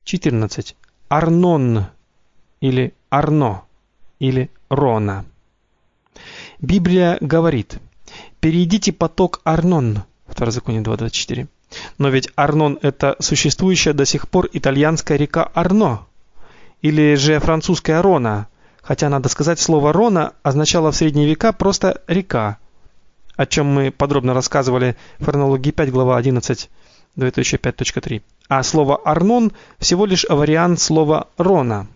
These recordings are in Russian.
14. Арнон или Арно или Рона. Библия говорит: перейдите поток Арнон. Второзаконие 2:24. Но ведь Арнон — это существующая до сих пор итальянская река Арно, или же французская Рона, хотя, надо сказать, слово Рона означало в средние века просто река, о чем мы подробно рассказывали в хронологии 5, глава 11, 5.3. А слово Арнон всего лишь вариант слова Рона.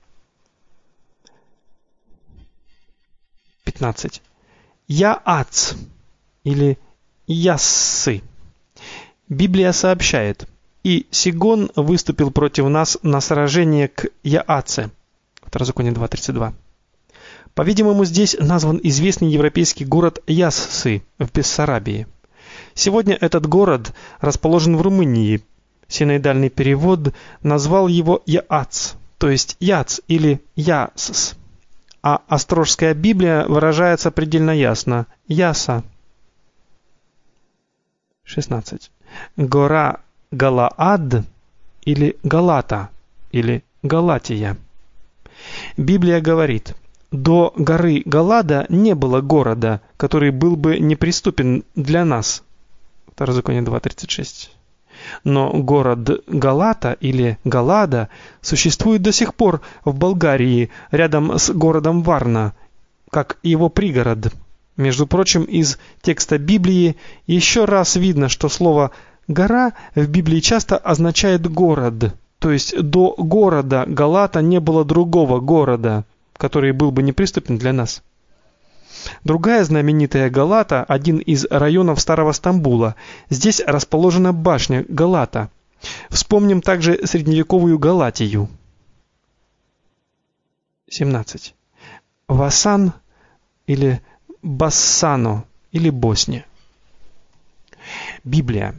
15. Яац или Яссы. Библия сообщает: «И Сигон выступил против нас на сражение к Яаце». Второзаконие 2:32. По-видимому, здесь назван известный европейский город Яссы в Бессарабии. Сегодня этот город расположен в Румынии. Синоидальный перевод назвал его Яац, то есть Яц или Ясс. А Острожская Библия выражается предельно ясно: Яса. 16. Гора Галаад или Галата или Галатия. Библия говорит: до горы Галада не было города, который был бы неприступен для нас. Второзаконие 2:36. Но город Галата или Галада существует до сих пор в Болгарии, рядом с городом Варна, как его пригород. Между прочим, из текста Библии еще раз видно, что слово «гора» в Библии часто означает «город». То есть до города Галата не было другого города, который был бы неприступен для нас. Другая знаменитая Галата, один из районов Старого Стамбула. Здесь расположена башня Галата. Вспомним также средневековую Галатию. 17. Васан или Бассано или Босния. Библия.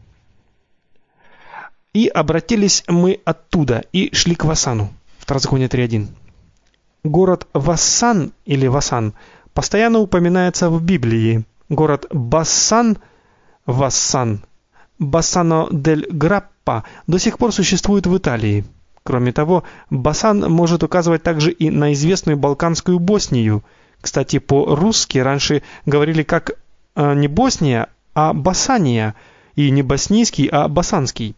«И обратились мы оттуда, и шли к Васану». Второзаконие 3:1. Город Вассан или Васан постоянно упоминается в Библии. Город Бассан, Вассан, Бассано-дель-Граппа до сих пор существует в Италии. Кроме того, Басан может указывать также и на известную балканскую Боснию. Кстати, по-русски раньше говорили как не Босния, а Басания, и не боснийский, а басанский.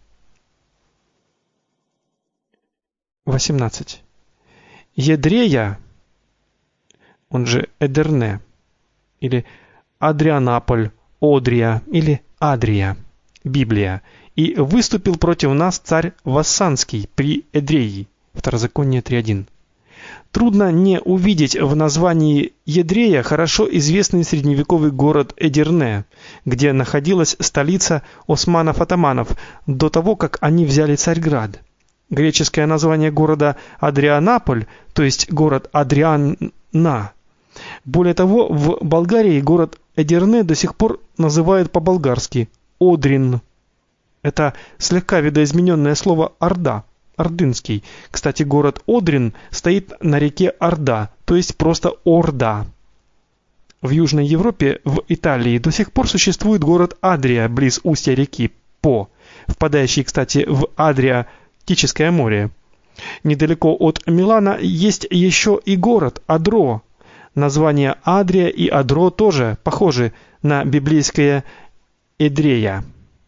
18. Едрея, он же Эдерне, или Адрианаполь, Одрия или Адрия. Библия. «И выступил против нас царь Вассанский при Эдреи». Второзаконие 3:1. Трудно не увидеть в названии Едрея хорошо известный средневековый город Эдирне, где находилась столица османов-атаманов до того, как они взяли Царьград. Греческое название города Адрианаполь, то есть город Адрианна. Более того, в Болгарии город Эдирне до сих пор называют по-болгарски Одрин. Это слегка видоизмененное слово Орда, ордынский. Кстати, город Одрин стоит на реке Орда, то есть просто Орда. В Южной Европе, в Италии, до сих пор существует город Адрия, близ устья реки По, впадающий, кстати, в Адриатическое море. Недалеко от Милана есть еще и город Адро. Названия Адрия и Адро тоже похожи на библейское Эдрея.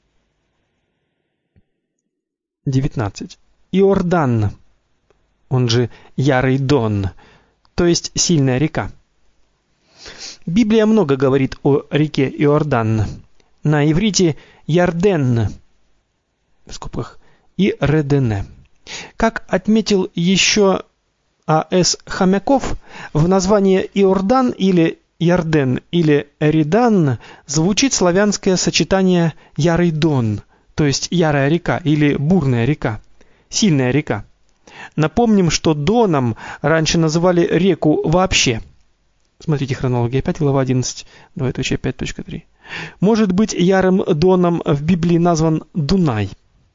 19. Иордан, он же Ярый Дон, то есть сильная река. Библия много говорит о реке Иордан. На иврите Ярден, в скобках, и Редене. Как отметил еще А.С. Хомяков, в названии Иордан или Ярден или Эридан звучит славянское сочетание Ярый Дон, то есть ярая река или бурная река, сильная река. Напомним, что Доном раньше называли реку вообще. Смотрите хронология 5, глава 11, 5.3. Может быть, ярым Доном в Библии назван Дунай.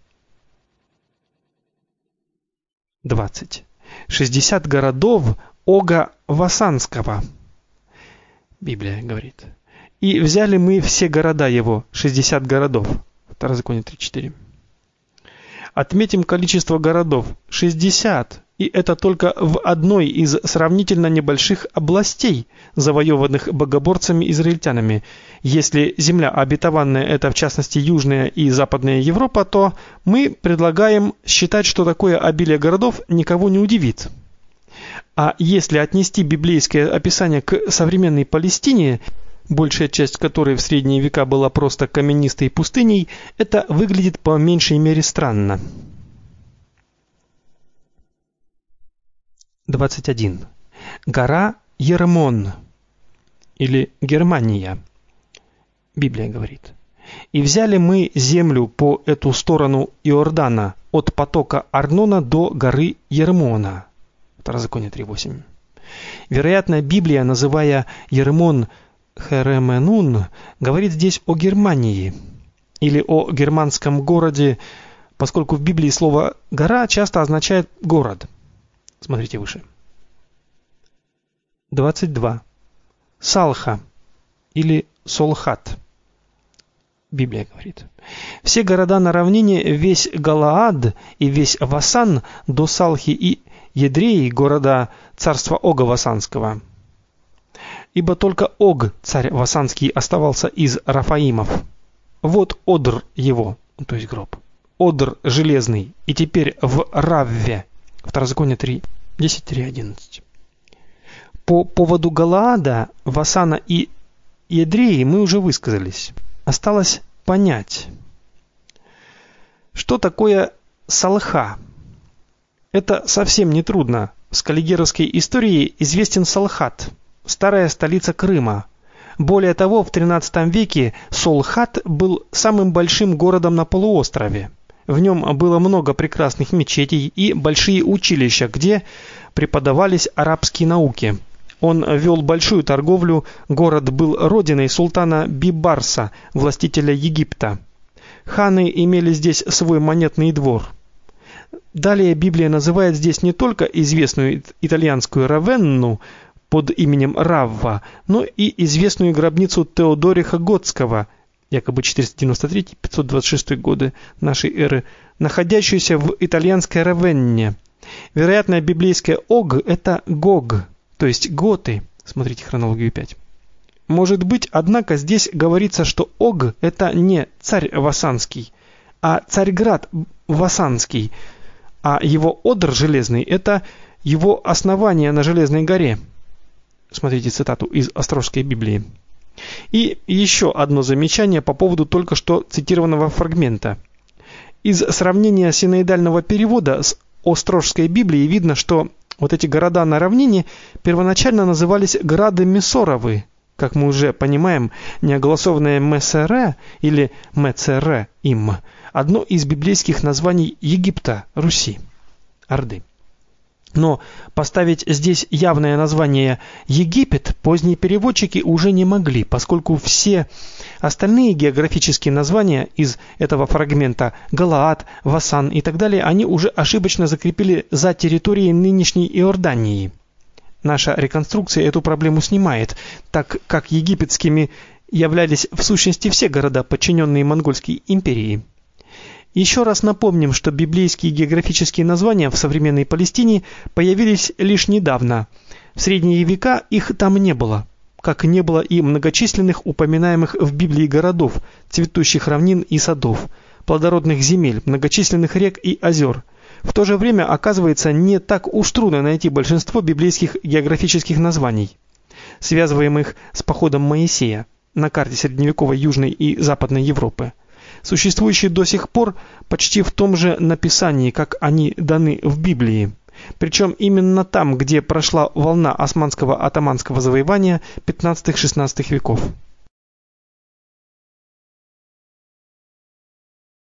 20. 60 городов Ога Васанского. Библия говорит: «И взяли мы все города его, 60 городов». Второзаконие 3:4. Отметим количество городов – 60, и это только в одной из сравнительно небольших областей, завоеванных богоборцами-израильтянами. Если земля обетованная – это в частности Южная и Западная Европа, то мы предлагаем считать, что такое обилие городов никого не удивит. А если отнести библейское описание к современной Палестине, большая часть которой в средние века была просто каменистой пустыней, это выглядит по меньшей мере странно. 21. Гора Ермон или Германия. Библия говорит: «И взяли мы землю по эту сторону Иордана, от потока Арнона до горы Ермона». Второзаконие 3:8. Вероятно, Библия, называя Ермон Хеременун, говорит здесь о Германии или о германском городе, поскольку в Библии слово «гора» часто означает «город». Смотрите выше. 22. Салха или Солхат. Библия говорит: «Все города на равнине, весь Галаад и весь Васан до Салхи и Едреи, города царства Ога Васанского. Ибо только Ог, царь Васанский, оставался из Рафаимов. Вот одр его», то есть гроб, одр железный, и теперь в Равве». Второзаконие 3:10-11. По поводу Галаада, Васана и Едреи мы уже высказались. Осталось понять, что такое Салха. Это совсем не трудно. В скаллигеровской истории известен Салхат, старая столица Крыма. Более того, в XIII веке Солхат был самым большим городом на полуострове. В нем было много прекрасных мечетей и большие училища, где преподавались арабские науки. Он вел большую торговлю, город был родиной султана Бибарса, властителя Египта. Ханы имели здесь свой монетный двор. Далее Библия называет здесь не только известную итальянскую Равенну под именем Равва, но и известную гробницу Теодориха Готского, якобы 493-526 годы нашей эры, находящуюся в итальянской Равенне. Вероятно, библейское Ог – это Гог, то есть готы. Смотрите хронологию 5. Может быть, однако здесь говорится, что Ог – это не царь Васанский, а Царьград Васанский, а его одр железный – это его основание на Железной горе. Смотрите цитату из Острожской Библии. И еще одно замечание по поводу только что цитированного фрагмента. Из сравнения синоидального перевода с Острожской Библией видно, что вот эти города на равнине первоначально назывались Грады Месоровы, как мы уже понимаем, неогласованное Месере или Мецере им, одно из библейских названий Египта, Руси, Орды. Но поставить здесь явное название Египет поздние переводчики уже не могли, поскольку все остальные географические названия из этого фрагмента Галаад, Васан и так далее, они уже ошибочно закрепили за территорией нынешней Иордании. Наша реконструкция эту проблему снимает, так как египетскими являлись в сущности все города, подчиненные Монгольской империи. Еще раз напомним, что библейские географические названия в современной Палестине появились лишь недавно. В средние века их там не было, как не было и многочисленных упоминаемых в Библии городов, цветущих равнин и садов, плодородных земель, многочисленных рек и озер. В то же время, оказывается, не так уж трудно найти большинство библейских географических названий, связываемых с походом Моисея на карте средневековой Южной и Западной Европы, существующие до сих пор почти в том же написании, как они даны в Библии. Причем именно там, где прошла волна османского-атаманского завоевания 15-16 веков.